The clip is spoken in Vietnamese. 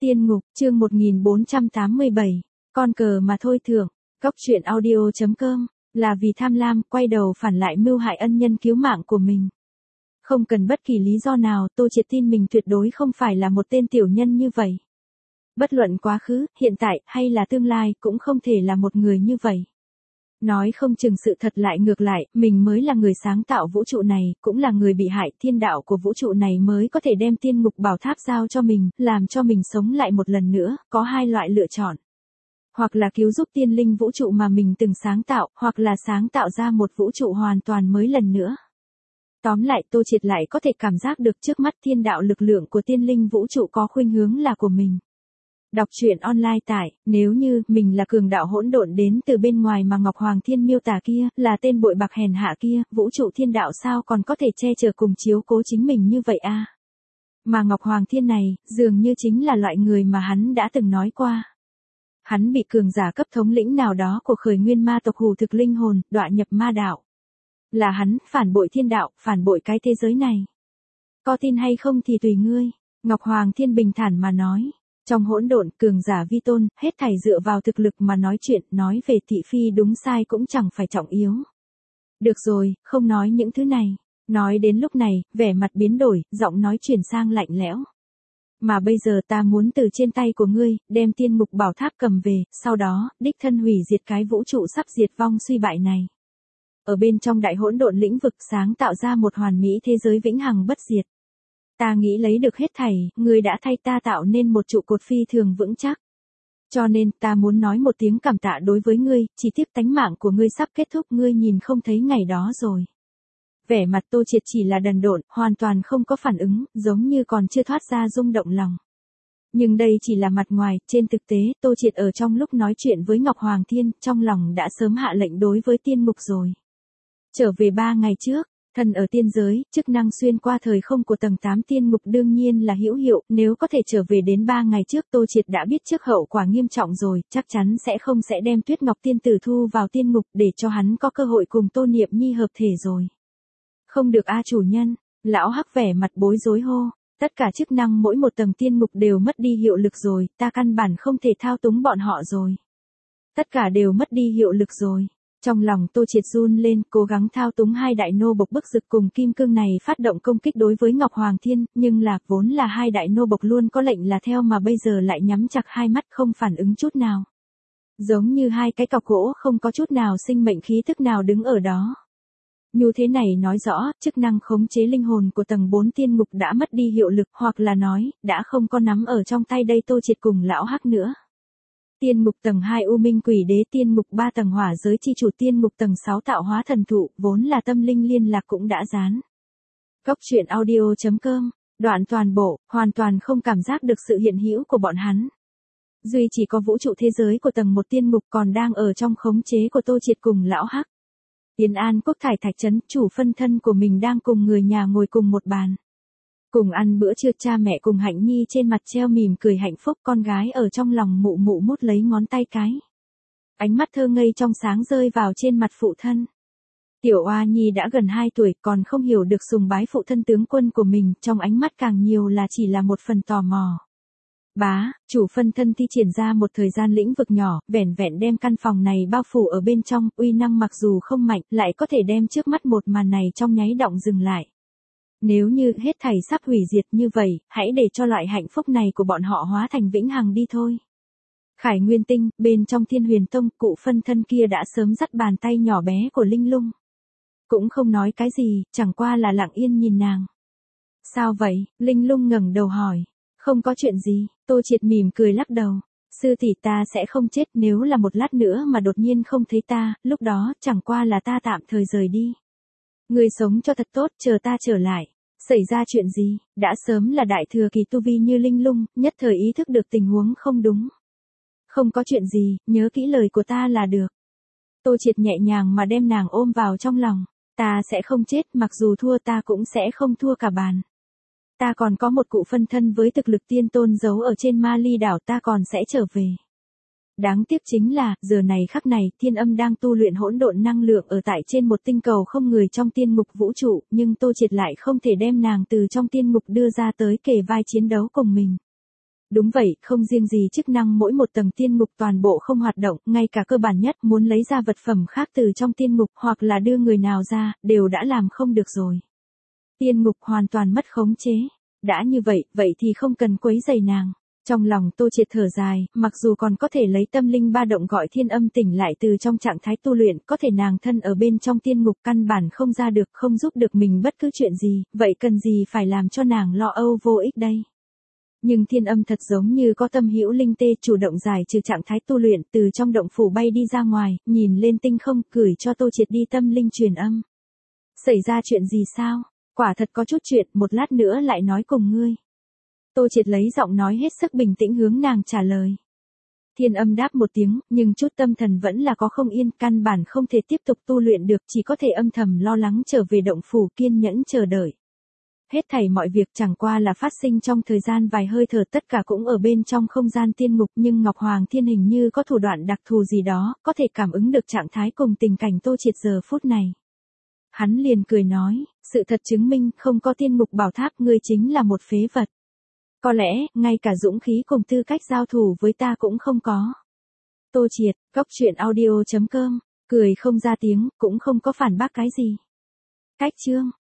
Tiên ngục, chương 1487, con cờ mà thôi thưởng, góc truyện audio.com, là vì tham lam, quay đầu phản lại mưu hại ân nhân cứu mạng của mình. Không cần bất kỳ lý do nào, Tô Triệt tin mình tuyệt đối không phải là một tên tiểu nhân như vậy. Bất luận quá khứ, hiện tại, hay là tương lai, cũng không thể là một người như vậy. Nói không chừng sự thật lại ngược lại, mình mới là người sáng tạo vũ trụ này, cũng là người bị hại, thiên đạo của vũ trụ này mới có thể đem tiên ngục bảo tháp giao cho mình, làm cho mình sống lại một lần nữa, có hai loại lựa chọn. Hoặc là cứu giúp tiên linh vũ trụ mà mình từng sáng tạo, hoặc là sáng tạo ra một vũ trụ hoàn toàn mới lần nữa. Tóm lại, Tô Triệt lại có thể cảm giác được trước mắt thiên đạo lực lượng của tiên linh vũ trụ có khuynh hướng là của mình. Đọc truyện online tại, nếu như mình là cường đạo hỗn độn đến từ bên ngoài mà Ngọc Hoàng Thiên miêu tả kia, là tên bội bạc hèn hạ kia, vũ trụ thiên đạo sao còn có thể che chở cùng chiếu cố chính mình như vậy a? Mà Ngọc Hoàng Thiên này, dường như chính là loại người mà hắn đã từng nói qua. Hắn bị cường giả cấp thống lĩnh nào đó của khởi nguyên ma tộc hù thực linh hồn, đọa nhập ma đạo. Là hắn, phản bội thiên đạo, phản bội cái thế giới này. Có tin hay không thì tùy ngươi, Ngọc Hoàng Thiên bình thản mà nói. Trong hỗn độn, cường giả vi tôn, hết thảy dựa vào thực lực mà nói chuyện, nói về thị phi đúng sai cũng chẳng phải trọng yếu. Được rồi, không nói những thứ này. Nói đến lúc này, vẻ mặt biến đổi, giọng nói chuyển sang lạnh lẽo. Mà bây giờ ta muốn từ trên tay của ngươi, đem tiên mục bảo tháp cầm về, sau đó, đích thân hủy diệt cái vũ trụ sắp diệt vong suy bại này. Ở bên trong đại hỗn độn lĩnh vực sáng tạo ra một hoàn mỹ thế giới vĩnh hằng bất diệt. Ta nghĩ lấy được hết thảy, ngươi đã thay ta tạo nên một trụ cột phi thường vững chắc. Cho nên, ta muốn nói một tiếng cảm tạ đối với ngươi, chỉ tiếc tánh mạng của ngươi sắp kết thúc, ngươi nhìn không thấy ngày đó rồi. Vẻ mặt Tô Triệt chỉ là đần độn, hoàn toàn không có phản ứng, giống như còn chưa thoát ra rung động lòng. Nhưng đây chỉ là mặt ngoài, trên thực tế, Tô Triệt ở trong lúc nói chuyện với Ngọc Hoàng Thiên, trong lòng đã sớm hạ lệnh đối với tiên mục rồi. Trở về 3 ngày trước. Thần ở tiên giới, chức năng xuyên qua thời không của tầng 8 tiên ngục đương nhiên là hữu hiệu, nếu có thể trở về đến 3 ngày trước Tô Triệt đã biết trước hậu quả nghiêm trọng rồi, chắc chắn sẽ không đem Tuyết Ngọc tiên tử thu vào tiên ngục để cho hắn có cơ hội cùng Tô Niệm Nhi hợp thể rồi. Không được a chủ nhân, lão hắc vẻ mặt bối rối hô, tất cả chức năng mỗi một tầng tiên ngục đều mất đi hiệu lực rồi, ta căn bản không thể thao túng bọn họ rồi. Tất cả đều mất đi hiệu lực rồi. Trong lòng Tô Triệt run lên, cố gắng thao túng hai đại nô bộc bức rực cùng kim cương này phát động công kích đối với Ngọc Hoàng Thiên, nhưng là, vốn là hai đại nô bộc luôn có lệnh là theo mà bây giờ lại nhắm chặt hai mắt không phản ứng chút nào. Giống như hai cái cọc gỗ không có chút nào sinh mệnh khí thức nào đứng ở đó. Như thế này nói rõ, chức năng khống chế linh hồn của tầng 4 tiên ngục đã mất đi hiệu lực, hoặc là nói, đã không có nắm ở trong tay đây Tô Triệt cùng lão hắc nữa. Tiên ngục tầng 2 U Minh Quỷ Đế, tiên ngục 3 tầng Hỏa Giới Chi Chủ, tiên ngục tầng 6 Tạo Hóa Thần Thụ, vốn là tâm linh liên lạc cũng đã dán. Góc truyện audio.com, đoạn toàn bộ, hoàn toàn không cảm giác được sự hiện hữu của bọn hắn. Duy chỉ có vũ trụ thế giới của tầng 1 tiên ngục còn đang ở trong khống chế của Tô Triệt cùng lão hắc. Tiến An Quốc Thải Thạch Trấn, chủ phân thân của mình đang cùng người nhà ngồi cùng một bàn. Cùng ăn bữa trưa, cha mẹ cùng Hạnh Nhi trên mặt treo mỉm cười hạnh phúc, con gái ở trong lòng mụ mụ mút lấy ngón tay cái. Ánh mắt thơ ngây trong sáng rơi vào trên mặt phụ thân. Tiểu Oa Nhi đã gần 2 tuổi, còn không hiểu được sùng bái phụ thân tướng quân của mình, trong ánh mắt càng nhiều là chỉ là một phần tò mò. Bá, chủ phân thân thi triển ra một thời gian lĩnh vực nhỏ, vẻn vẹn đem căn phòng này bao phủ ở bên trong, uy năng mặc dù không mạnh, lại có thể đem trước mắt một màn này trong nháy động dừng lại. Nếu như hết thảy sắp hủy diệt như vậy, hãy để cho loại hạnh phúc này của bọn họ hóa thành vĩnh hằng đi thôi. Khải Nguyên Tinh, bên trong Thiên Huyền Tông, cụ phân thân kia đã sớm dắt bàn tay nhỏ bé của Linh Lung. Cũng không nói cái gì, chẳng qua là lặng yên nhìn nàng. Sao vậy? Linh Lung ngẩng đầu hỏi. Không có chuyện gì, Tô Triệt mỉm cười lắc đầu. Sư tỷ, ta sẽ không chết, nếu là một lát nữa mà đột nhiên không thấy ta, lúc đó chẳng qua là ta tạm thời rời đi. Ngươi sống cho thật tốt, chờ ta trở lại. Xảy ra chuyện gì? Đã sớm là đại thừa kỳ tu vi như Linh Lung, nhất thời ý thức được tình huống không đúng. Không có chuyện gì, nhớ kỹ lời của ta là được. Tô Triệt nhẹ nhàng mà đem nàng ôm vào trong lòng. Ta sẽ không chết, mặc dù thua ta cũng sẽ không thua cả bàn. Ta còn có một cụ phân thân với thực lực tiên tôn giấu ở trên Ma Ly đảo, ta còn sẽ trở về. Đáng tiếc chính là, giờ này khắc này, Thiên Âm đang tu luyện hỗn độn năng lượng ở tại trên một tinh cầu không người trong tiên ngục vũ trụ, nhưng Tô Triệt lại không thể đem nàng từ trong tiên ngục đưa ra tới kề vai chiến đấu cùng mình. Đúng vậy, không riêng gì chức năng mỗi một tầng tiên ngục toàn bộ không hoạt động, ngay cả cơ bản nhất muốn lấy ra vật phẩm khác từ trong tiên ngục hoặc là đưa người nào ra, đều đã làm không được rồi. Tiên ngục hoàn toàn mất khống chế. Đã như vậy, vậy thì không cần quấy rầy nàng. Trong lòng Tô Triệt thở dài, mặc dù còn có thể lấy tâm linh ba động gọi Thiên Âm tỉnh lại từ trong trạng thái tu luyện, có thể nàng thân ở bên trong tiên ngục căn bản không ra được, không giúp được mình bất cứ chuyện gì, vậy cần gì phải làm cho nàng lo âu vô ích đây. Nhưng Thiên Âm thật giống như có tâm hữu linh tê, chủ động giải trừ trạng thái tu luyện, từ trong động phủ bay đi ra ngoài, nhìn lên tinh không, gửi cho Tô Triệt đi tâm linh truyền âm. Xảy ra chuyện gì sao? Quả thật có chút chuyện, một lát nữa lại nói cùng ngươi. Tô Triệt lấy giọng nói hết sức bình tĩnh hướng nàng trả lời. Thiên Âm đáp một tiếng, nhưng chút tâm thần vẫn là có không yên, căn bản không thể tiếp tục tu luyện được, chỉ có thể âm thầm lo lắng trở về động phủ, kiên nhẫn chờ đợi. Hết thảy mọi việc chẳng qua là phát sinh trong thời gian vài hơi thở, tất cả cũng ở bên trong không gian tiên ngục, nhưng Ngọc Hoàng Thiên hình như có thủ đoạn đặc thù gì đó, có thể cảm ứng được trạng thái cùng tình cảnh Tô Triệt giờ phút này. Hắn liền cười nói, sự thật chứng minh không có tiên ngục bảo tháp, ngươi chính là một phế vật. Có lẽ, ngay cả dũng khí cùng tư cách giao thủ với ta cũng không có. Tô Triệt, goctruyện audio.com, cười không ra tiếng, cũng không có phản bác cái gì. Cách chương.